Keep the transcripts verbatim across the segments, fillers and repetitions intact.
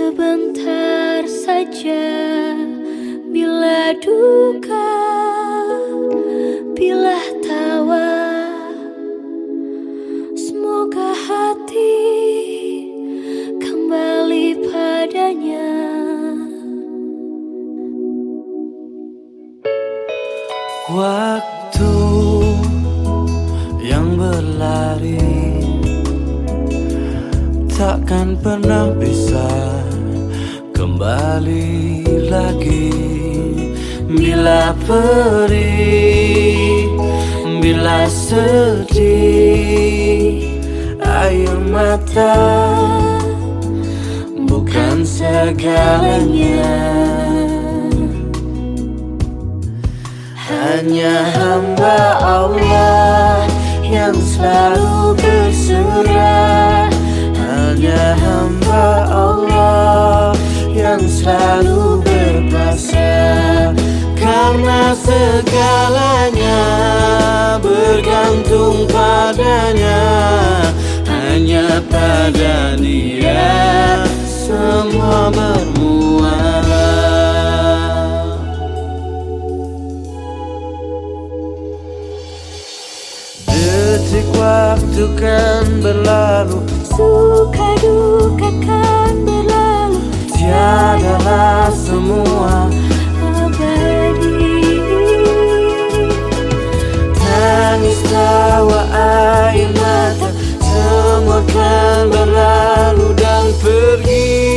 sebentar saja. Bila duka, bila tawa, semoga hati kembali padanya. Waktu yang berlari takkan pernah bisa kembali lagi. Bila perih, bila sedih, air mata bukan segalanya. Hanya hamba Allah yang selalu berserah. Hanya hamba Allah yang selalu berpasrah. Karena segalanya bergantung padanya. Hanya pada Dia semua bermuara. Detik waktu kan berlalu, suka duka kan berlalu, tiadalah semua abadi. Tangis tawa air mata, semua kan berlalu dan pergi.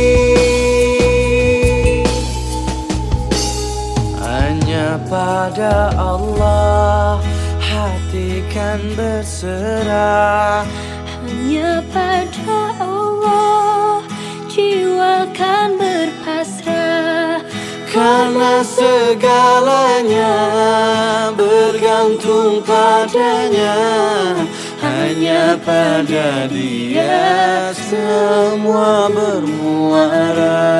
Hanya pada Allah hati kan berserah. Hanya pada Allah jiwa kan berpasrah. Karena segalanya bergantung padanya. Hanya pada Dia semua bermuara.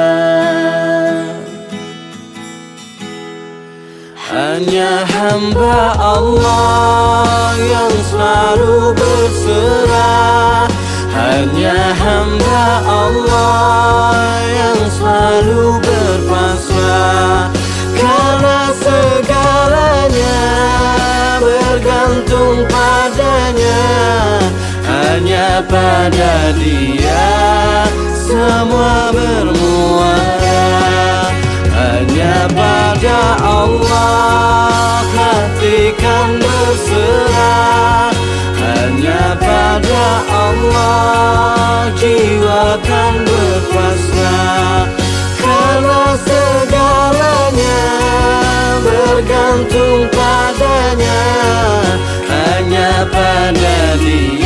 Hanya hamba Allah yang selalu berserah. Hanya hamba Allah yang selalu berpasrah. Karena segalanya bergantung padanya. Hanya pada Dia semua bermuara. Hanya pada Allah hati kan berserah. Hanya pada Allah jiwa kan berpasrah. Karena segalanya bergantung padanya. Hanya pada Dia